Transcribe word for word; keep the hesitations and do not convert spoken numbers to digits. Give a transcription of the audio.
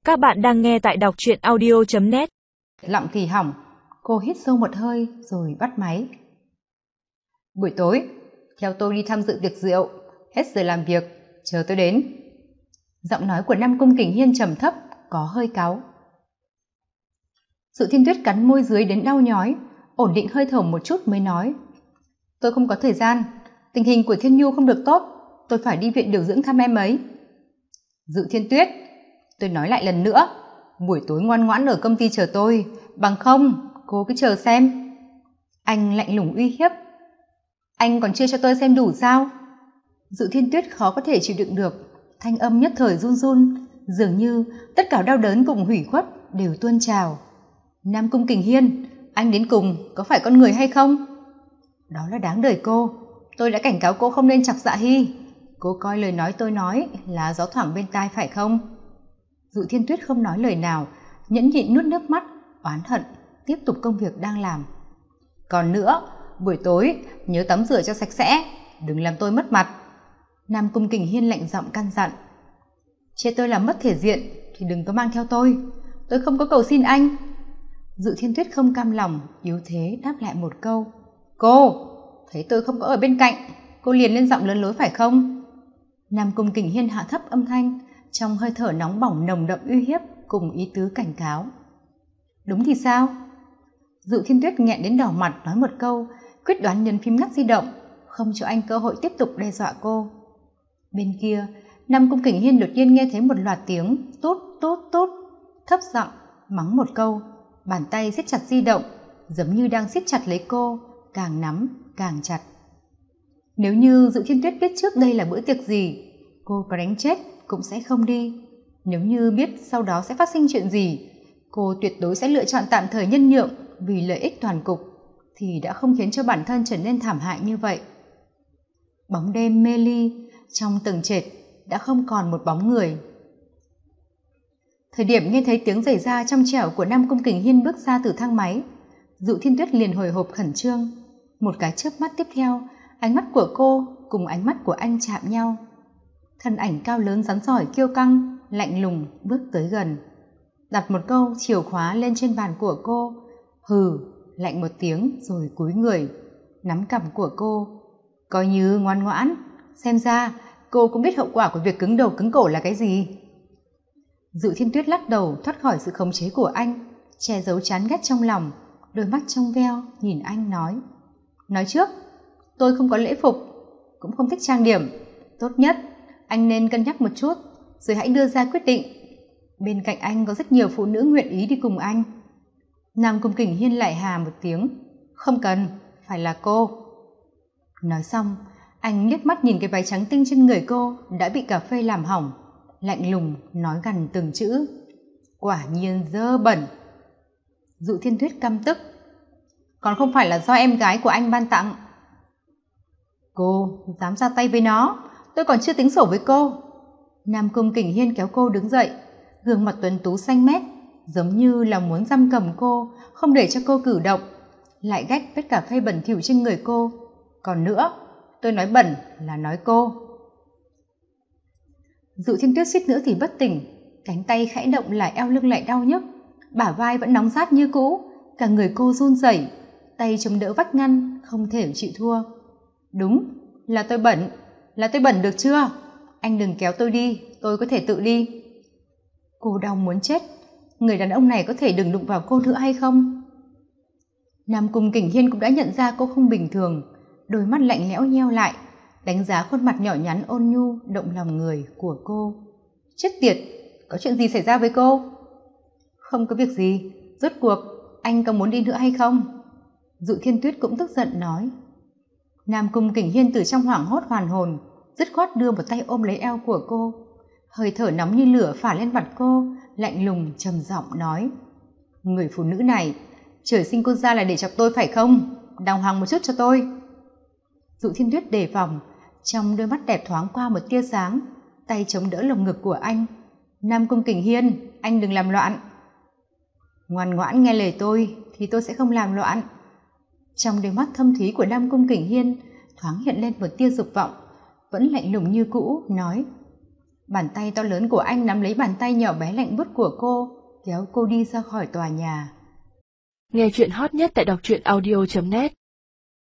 Các bạn đang nghe tại đọc truyện audio chấm net. Lọng thì hỏng, cô hít sâu một hơi rồi bắt máy. Buổi tối, theo tôi đi tham dự tiệc rượu, hết giờ làm việc, chờ tôi đến. Giọng nói của Nam Cung Kình Hiên trầm thấp, có hơi cáu. Sự Thiên Tuyết cắn môi dưới đến đau nhói, ổn định hơi thở một chút mới nói. Tôi không có thời gian, tình hình của Thiên Nhu không được tốt, tôi phải đi viện điều dưỡng thăm em ấy. Dự Thiên Tuyết, tôi nói lại lần nữa, buổi tối ngoan ngoãn ở công ty chờ tôi, bằng không, cô cứ chờ xem. Anh lạnh lùng uy hiếp. Anh còn chưa cho tôi xem đủ sao? Dự Thiên Tuyết khó có thể chịu đựng được, thanh âm nhất thời run run, dường như tất cả đau đớn cùng hủy khuất đều tuôn trào. Nam Cung Kình Hiên, anh đến cùng có phải con người hay không? Đó là đáng đời cô, tôi đã cảnh cáo cô không nên chọc Dạ Hy. Cô coi lời nói tôi nói là gió thoảng bên tai phải không? Dụ Thiên Tuyết không nói lời nào, nhẫn nhịn nuốt nước mắt, oán hận, tiếp tục công việc đang làm. Còn nữa, buổi tối nhớ tắm rửa cho sạch sẽ, đừng làm tôi mất mặt. Nam Cung Kình Hiên lạnh giọng căn dặn. Chê tôi làm mất thể diện thì đừng có mang theo tôi, tôi không có cầu xin anh. Dụ Thiên Tuyết không cam lòng, yếu thế đáp lại một câu. Cô, thấy tôi không có ở bên cạnh, cô liền lên giọng lớn lối phải không? Nam Cung Kình Hiên hạ thấp âm thanh, trong hơi thở nóng bỏng nồng đậm uy hiếp cùng ý tứ cảnh cáo. Đúng thì sao? Dụ Thiên Tuyết nghẹn đến đỏ mặt nói một câu, quyết đoán nhấn phím ngắt di động, không cho anh cơ hội tiếp tục đe dọa cô. Bên kia, Nam Cung Kình Hiên đột nhiên nghe thấy một loạt tiếng tốt tốt tốt, thấp giọng mắng một câu, bàn tay siết chặt di động, giống như đang siết chặt lấy cô, càng nắm càng chặt. Nếu như Dụ Thiên Tuyết biết trước đây là bữa tiệc gì, cô có đánh chết cũng sẽ không đi. Nếu như biết sau đó sẽ phát sinh chuyện gì, cô tuyệt đối sẽ lựa chọn tạm thời nhân nhượng vì lợi ích toàn cục, thì đã không khiến cho bản thân trở nên thảm hại như vậy. Bóng đêm mê ly, trong tầng trệt đã không còn một bóng người. Thời điểm nghe thấy tiếng giày da trong trẻo của Nam Cung Kình Hiên bước ra từ thang máy, Dụ Thiên Tuyết liền hồi hộp khẩn trương. Một cái chớp mắt tiếp theo, ánh mắt của cô cùng ánh mắt của anh chạm nhau. Thân ảnh cao lớn rắn giỏi kiêu căng, lạnh lùng bước tới gần, đặt một câu chìa khóa lên trên bàn của cô, hừ lạnh một tiếng rồi cúi người nắm cằm của cô. Coi như ngoan ngoãn, xem ra cô cũng biết hậu quả của việc cứng đầu cứng cổ là cái gì. Dụ Thiên Tuyết lắc đầu thoát khỏi sự khống chế của anh, che giấu chán ghét trong lòng, đôi mắt trong veo nhìn anh nói. Nói trước, tôi không có lễ phục, cũng không thích trang điểm, tốt nhất anh nên cân nhắc một chút rồi hãy đưa ra quyết định. Bên cạnh anh có rất nhiều phụ nữ nguyện ý đi cùng anh. Nam Cung Kình Hiên lại hà một tiếng. Không cần, phải là cô. Nói xong, anh liếc mắt nhìn cái váy trắng tinh trên người cô đã bị cà phê làm hỏng, lạnh lùng nói gằn từng chữ. Quả nhiên dơ bẩn. Dụ Thiên Tuyết căm tức. Còn không phải là do em gái của anh ban tặng. Cô dám ra tay với nó, tôi còn chưa tính sổ với cô. Nam Cung Kình Hiên kéo cô đứng dậy, gương mặt tuấn tú xanh mét, giống như là muốn giam cầm cô, không để cho cô cử động, lại gách vết cà phê bẩn thỉu trên người cô. Còn nữa, tôi nói bẩn là nói cô. Dụ Thiên Tuyết suýt nữa thì bất tỉnh, cánh tay khẽ động lại eo lưng lại đau nhức, bả vai vẫn nóng rát như cũ, cả người cô run rẩy, tay chống đỡ vách ngăn, không thể chịu thua. Đúng, là tôi bẩn, là tôi bẩn được chưa? Anh đừng kéo tôi đi, tôi có thể tự đi. Cô đau muốn chết, người đàn ông này có thể đừng đụng vào cô nữa hay không? Nam Cung Kình Hiên cũng đã nhận ra cô không bình thường, đôi mắt lạnh lẽo nheo lại, đánh giá khuôn mặt nhỏ nhắn ôn nhu, động lòng người của cô. Chết tiệt, có chuyện gì xảy ra với cô? Không có việc gì, rốt cuộc anh có muốn đi nữa hay không? Dụ Thiên Tuyết cũng tức giận nói. Nam Cung Kình Hiên từ trong hoảng hốt hoàn hồn, dứt khoát đưa một tay ôm lấy eo của cô, hơi thở nóng như lửa phả lên mặt cô, lạnh lùng trầm giọng nói. Người phụ nữ này, trời sinh cô ra là để chọc tôi phải không? Đàng hoàng một chút cho tôi. Dụ Thiên Tuyết đề phòng, trong đôi mắt đẹp thoáng qua một tia sáng, tay chống đỡ lồng ngực của anh. Nam Cung Kình Hiên, anh đừng làm loạn. Ngoan ngoãn nghe lời tôi thì tôi sẽ không làm loạn. Trong đôi mắt thâm thúy của Nam Cung Kình Hiên thoáng hiện lên một tia dục vọng, vẫn lạnh lùng như cũ, nói. Bàn tay to lớn của anh nắm lấy bàn tay nhỏ bé lạnh buốt của cô, kéo cô đi ra khỏi tòa nhà. Nghe chuyện hot nhất tại đọc truyện audio chấm net.